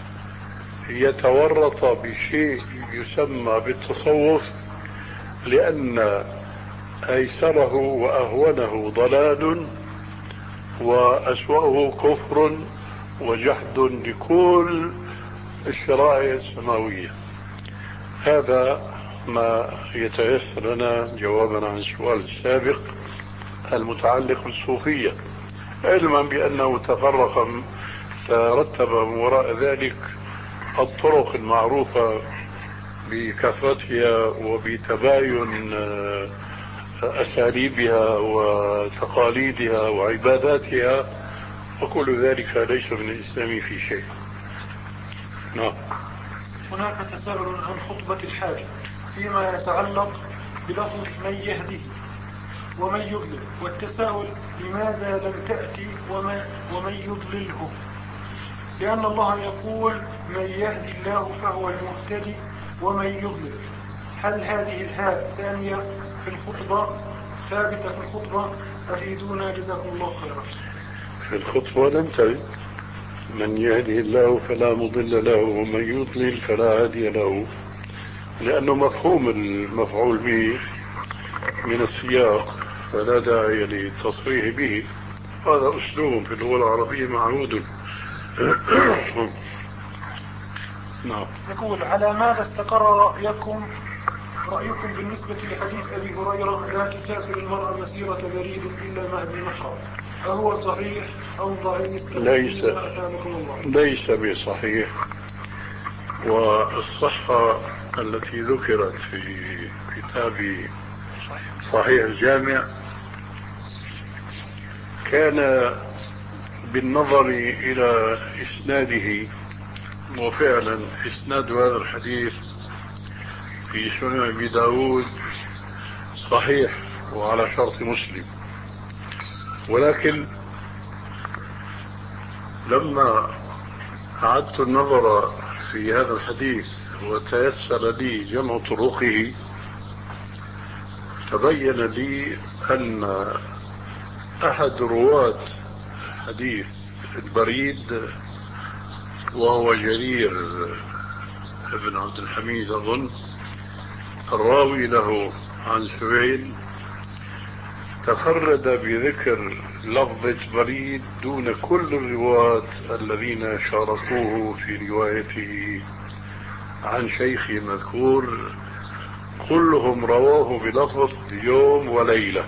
يتورط بشيء يسمى بالتصوف، لأن أيسره وأهونه ضلال، وأسوأه كفر وجحد لكل الشرائع السماوية. هذا ما يتيسر لنا جوابا عن السؤال السابق المتعلق بالصوفية، علما بأنه تفرق ترتب من وراء ذلك الطرق المعروفة بكثرتها وبتباين أساليبها وتقاليدها وعباداتها، وكل ذلك ليس من الإسلام في شيء. نعم. هناك تساؤل عن خطبة الحاجة فيما يتعلق بلفظ من يهده ومن يضلل، والتساؤل لماذا لم تأتي ومن, ومن يضلله، لأن الله يقول من يهدي الله فهو المهتدي ومن يضلل. هل هذه الهاء ثانية في الخطبة ثابتة في الخطبة؟ أفيدونا جزاكم الله خيرا. في الخطبة لم ترد من يهدي الله فلا مضل له ومن يضلل فلا هادي له، لأنه مفهوم المفعول به من السياق فلا داعي للتصريح به، هذا أسلوب في اللغة العربية معهود. نعم. يقول على ماذا استقر رأيكم رأيكم بالنسبة لحديث أبي هريرة لا تسافر المرأة مسيرة بريد إلا مع ذي محرم، أهو صحيح أو ضعيف؟ ليس ليس بصحيح، والصحة التي ذكرت في كتاب صحيح الجامع كان بالنظر إلى إسناده، وفعلا إسناد هذا الحديث في سنن أبي داود صحيح وعلى شرط مسلم، ولكن لما أعدت النظر في هذا الحديث وتيسر لي جمع طرقه تبين لي أن أحد رواة حديث البريد وهو جرير ابن عبد الحميد أظن الراوي له عن سهيل تفرد بذكر لفظة بريد دون كل الرواة الذين شاركوه في روايته عن شيخ مذكور، كلهم رواه بلفظ يوم وليلة.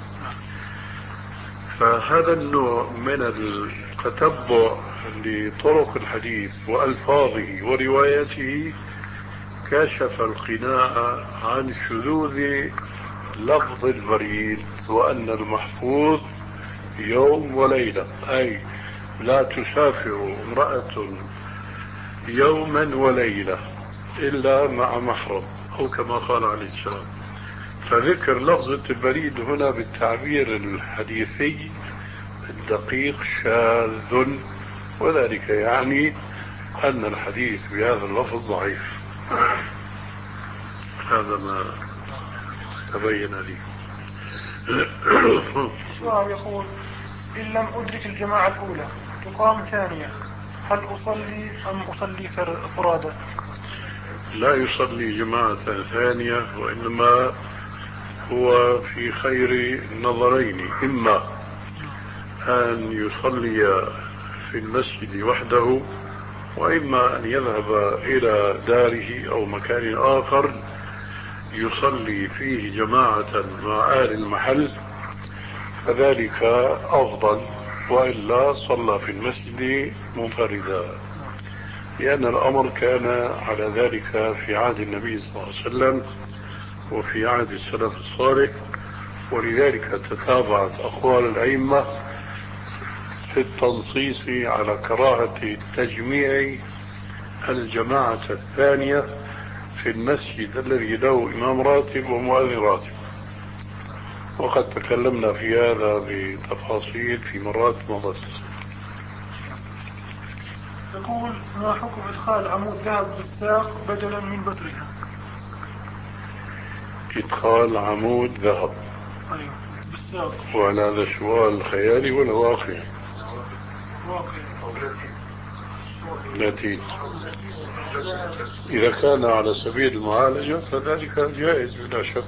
فهذا النوع من التتبع لطرق الحديث وألفاظه ورواياته كشف القناع عن شذوذ لفظ البريد، وأن المحفوظ يوم وليلة، أي لا تسافر امرأة يوما وليلة إلا مع محرم، أو كما قال عليه السلام. فذكر لفظة البريد هنا بالتعبير الحديثي الدقيق شاذ، وذلك يعني أن الحديث بهذا اللفظ ضعيف. هذا ما تبين لي. السؤال يقول إن لم أدرك الجماعة الأولى تقام ثانية، هل أصلي أم أصلي فرادى؟ لا يصلي جماعة ثانية، وإنما هو في خير النظرين، إما أن يصلي في المسجد وحده، وإما أن يذهب إلى داره أو مكان آخر يصلي فيه جماعة مع أهل المحل، فذلك أفضل، وإلا صلى في المسجد منفردا، لأن الأمر كان على ذلك في عهد النبي صلى الله عليه وسلم وفي عهد السلف الصالح، ولذلك تتابعت أقوال الأئمة في التنصيص على كراهة تجميع الجماعة الثانية في المسجد الذي له إمام راتب ومؤذن راتب، وقد تكلمنا في هذا بتفاصيل في مرات مضت. يقول ما حكم إدخال عمود ذهب بالساق بدلا من بترها؟ إدخال عمود ذهب أيوة بالساق، وهل هذا سؤال خيالي ولا واقعي؟ واقعي. لاتين. إذا كان على سبيل المعالجة فذلك جائز بلا شك،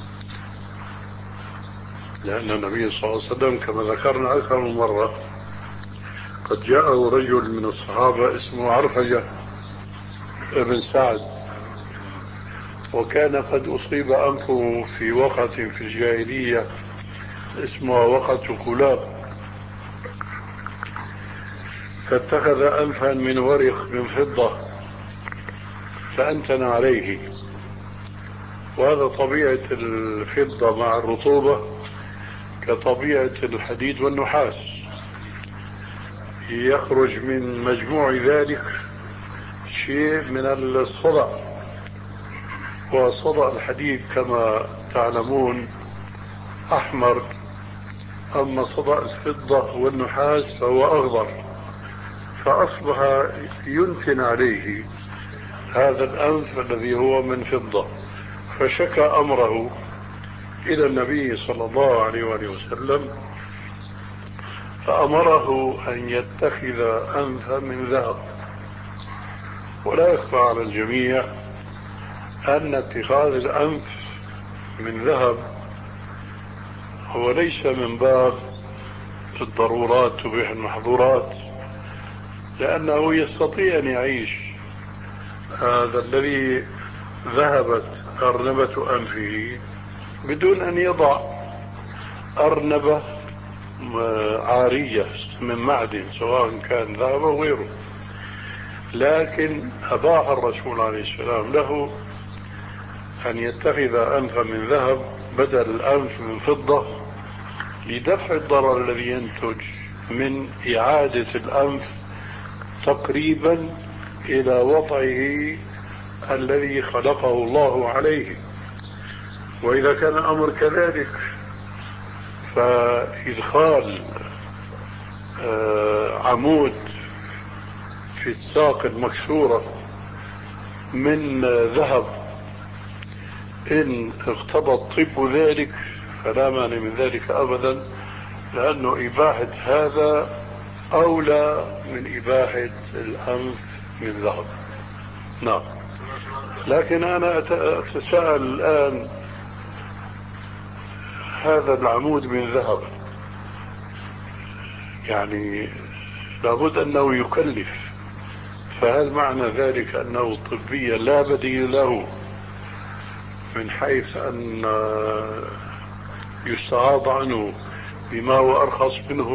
لأن النبي صلى الله عليه وسلم كما ذكرنا أكثر من مرة قد جاءه رجل من الصحابة اسمه عرفجة ابن سعد، وكان قد أصيب أنفه في وقعة في الجاهلية اسمها وقعة كلاب، فاتخذ أنفا من ورق من فضة فأنتن عليه. وهذا طبيعة الفضة مع الرطوبة كطبيعة الحديد والنحاس، يخرج من مجموع ذلك شيء من الصدأ، وصدأ الحديد كما تعلمون أحمر، أما صدأ الفضة والنحاس فهو أخضر، فأصبح ينتن عليه هذا الأنف الذي هو من فضة. فشكى أمره إلى النبي صلى الله عليه وآله وسلم، فأمره أن يتخذ أنفا من ذهب. ولا يخفى على الجميع أن اتخاذ الأنف من ذهب هو ليس من باب الضرورات تبيح المحظورات، لأنه يستطيع أن يعيش هذا الذي ذهبت أرنبة أنفه بدون أن يضع أرنبة عارية من معدن سواء كان ذهب أو غيره. لكن أباح الرسول عليه السلام له أن يتخذ أنفا من ذهب بدل الأنف من فضة لدفع الضرر الذي ينتج من إعادة الأنف تقريبا إلى وضعه الذي خلقه الله عليه. وإذا كان الأمر كذلك فإدخال عمود في الساق المكسورة من ذهب إن اقتضى الطب ذلك فلا مانع من ذلك أبدا، لأنه إباحة هذا أولى من إباحة الأنف من ذهب. نعم. لكن أنا أتساءل الآن، هذا العمود من ذهب يعني لابد أنه يكلف، فهل معنى ذلك أنه طبيا لا بديل له من حيث أن يستعاض عنه بما هو أرخص منه؟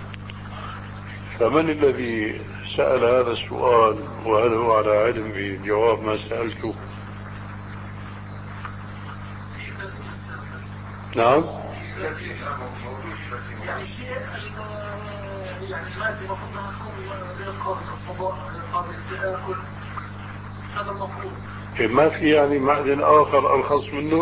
فمن الذي سأل هذا السؤال وهل هو على علم بجواب ما سألته؟ نعم. يعني شيء يعني المادة المفروض انها تكون غير قابلة للصداع، غير قابلة للتآكل، هذا المفروض. ما في يعني معدن آخر أرخص منه؟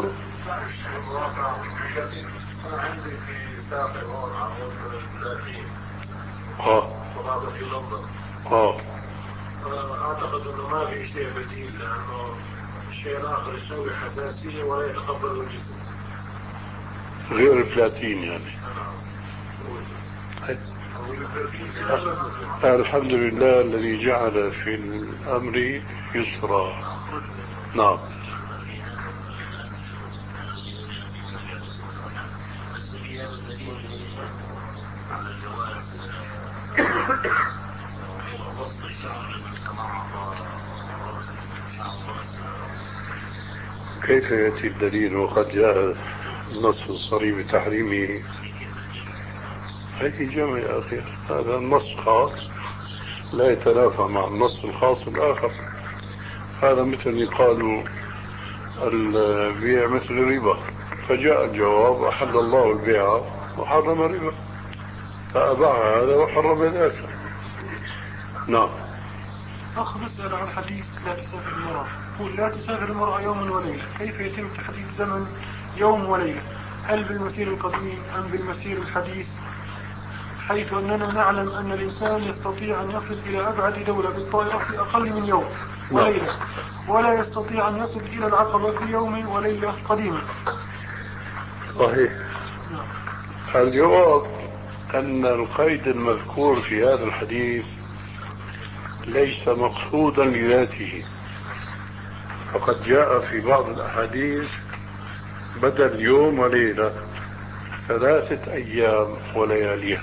أنا عندي في ساقي هون عمود ثلاثين اه وهذا في لندن. اه أعتقد أنه ما في شيء بديل، لأنه الشيء الآخر يسوي حساسية ولا يتقبل الجسم غير البلاتين يعني. الحمد لله الذي جعل في الأمر يسرا. نعم. على الجواز وسط الشعر لمن تمرض كيف يأتي الدليل وقد جاء النص الصريح بتحريمه؟ هذه جمع يا أخي، هذا النص خاص لا يتنافى مع النص الخاص الآخر. هذا مثل قالوا البيع مثل الربا، فجاء الجواب أحل الله البيع وحرم الربا، فأباع هذا وحرم ذاك. نعم. أخ بسأل عن حديث لا تسافر المرأة، يقول لا تسافر المرأة يوما وليلة، كيف يتم تحديد زمن يوم وليلة؟ هل بالمسير القديم أم بالمسير الحديث؟ حيث أننا نعلم أن الإنسان يستطيع أن يصل إلى أبعد دولة بالطائرة في أقل من يوم وليلة، ولا يستطيع أن يصل إلى العقبة في يوم وليلة قديمة. صحيح. الجواب أن القيد المذكور في هذا الحديث ليس مقصودا لذاته، فقد جاء في بعض الأحاديث بدل يوم وليلة ثلاثة أيام ولياليها.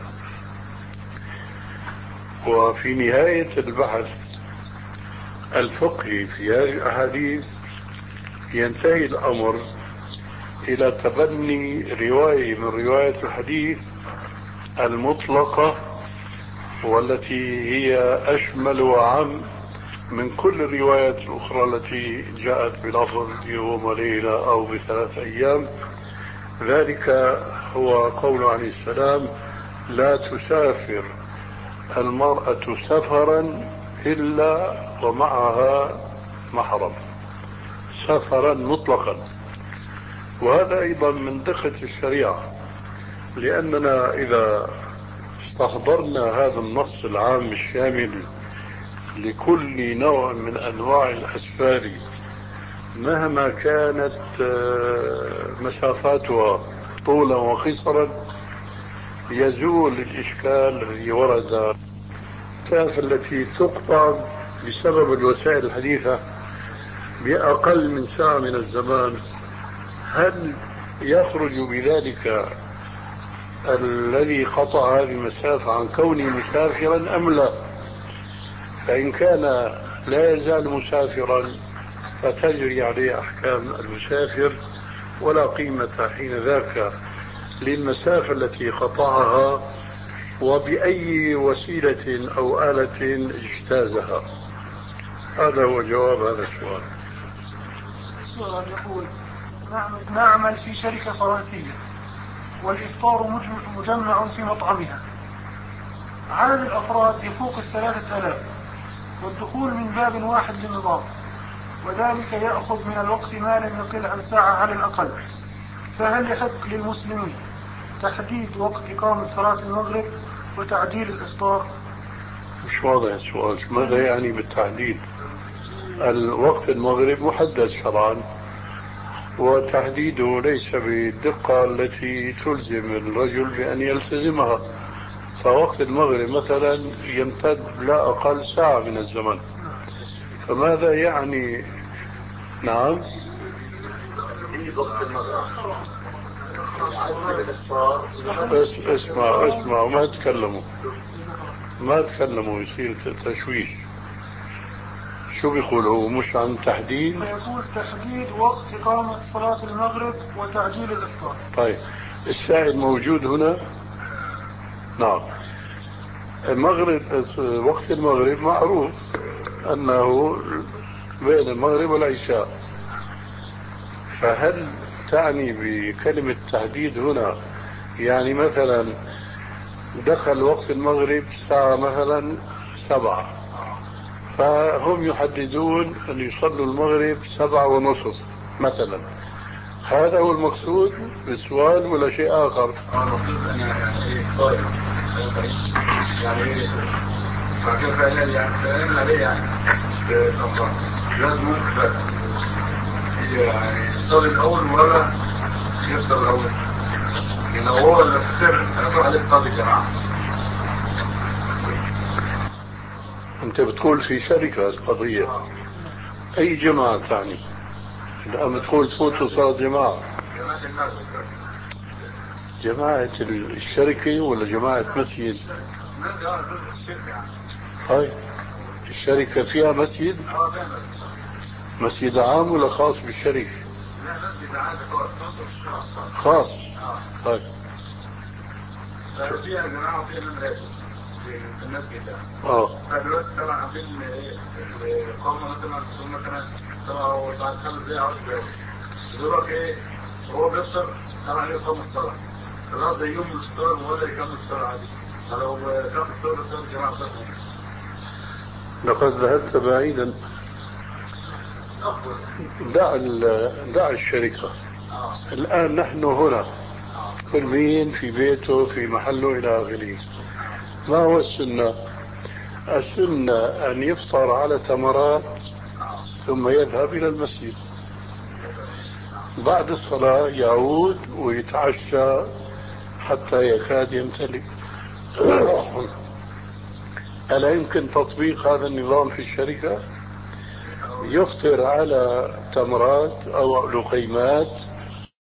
وفي نهاية البحث الفقهي في هذه الأحاديث ينتهي الأمر إلى تبني رواية من رواية الحديث المطلقة والتي هي أشمل وأعم من كل الروايات الأخرى التي جاءت بلفظ يوم وليلة أو بثلاث أيام. ذلك هو قول عليه السلام: لا تسافر المرأة سفرا إلا ومعها محرم، سفرا مطلقا. وهذا أيضا من دقة الشريعة، لأننا إذا استحضرنا هذا النص العام الشامل لكل نوع من أنواع الأسفار مهما كانت مسافاتها طولا وقصرا، يزول الإشكال الذي ورد. المسافة التي تقطع بسبب الوسائل الحديثة بأقل من ساعة من الزمان، هل يخرج بذلك الذي قطع هذه المسافة عن كونه مسافرا أم لا؟ فإن كان لا يزال مسافرا فتجري عليه أحكام المسافر، ولا قيمة حين ذاك للمسافة التي قطعها وبأي وسيلة أو آلة اجتازها. هذا هو جواب هذا السؤال. السؤال يقول: نعمل في شركة فرنسية والإفطار مجمع في مطعمها، عدد الأفراد يفوق الثلاثة آلاف، والدخول من باب واحد للنظام، وذلك يأخذ من الوقت ما لم يقل عن ساعة على الأقل، فهل يحق للمسلمين تحديد وقت إقامة صلاة المغرب وتعجيل الإفطار؟ مش واضح السؤال، ماذا يعني بالتحديد؟ الوقت المغرب محدد شرعا، وتحديده ليس بالدقة التي تلزم الرجل بأن يلتزمها. فوقت المغرب مثلا يمتد لا أقل ساعة من الزمن، فماذا يعني؟ نعم، بس اسمع اسمع ما تكلموا ما تكلموا يصير تشويش. شو بيقول هو؟ مش عن تحديد؟ يقول تحديد وقت إقامة صلاة المغرب وتعجيل الإفطار. طيب السائل موجود هنا؟ نعم. المغرب، وقت المغرب معروف أنه بين المغرب والعشاء، فهل تعني بكلمة تحديد هنا يعني مثلا دخل وقت المغرب الساعة مثلا سبعة، فهم يحددون أن يصلوا المغرب سبعة ونصف مثلا؟ هذا هو المقصود بالسؤال ولا شيء آخر؟ المقصود أنا يعني صائم يعني بعدين فعلا يعني فعلا عليه يعني لازم نكفر يعني يصلي الأول ولا يفطر الأول، لأنه هو اللي فطر يفطر عليه صلاة الجماعة. أنت بتقول في شركة القضية، أي جماعة تعني؟ الآن بتقول تفوتوا صلاة جماعة، جماعة الشركة ولا جماعة مسجد؟ هاي الشركة فيها مسجد؟ مسجد عام ولا خاص بالشركة؟ خاص. طيب فيها جماعة وفيها من راتب في المسجد ده. اه فدلوقتي طبعا عاملين الإقامة مثلا تكون مثلا طبعا بعد خمس دقايق عشر دقايق، دلوقتي ايه هو بيفطر طبعا يقام الصلاة، خلاص زي يوم الفطار ولا يكمل الصلاة عادي. فلو كان الفطار بس الجماعة بتاعهم. لقد ذهبت بعيدا. دع دع الشركة. آه. الآن نحن هنا، آه. كل مين في بيته في محله إلى آخره. ما هو السنة؟ السنة أن يفطر على تمرات ثم يذهب إلى المسجد، بعد الصلاة يعود ويتعشى حتى يكاد يمتلئ. ألا يمكن تطبيق هذا النظام في الشركة؟ يفطر على تمرات أو لقيمات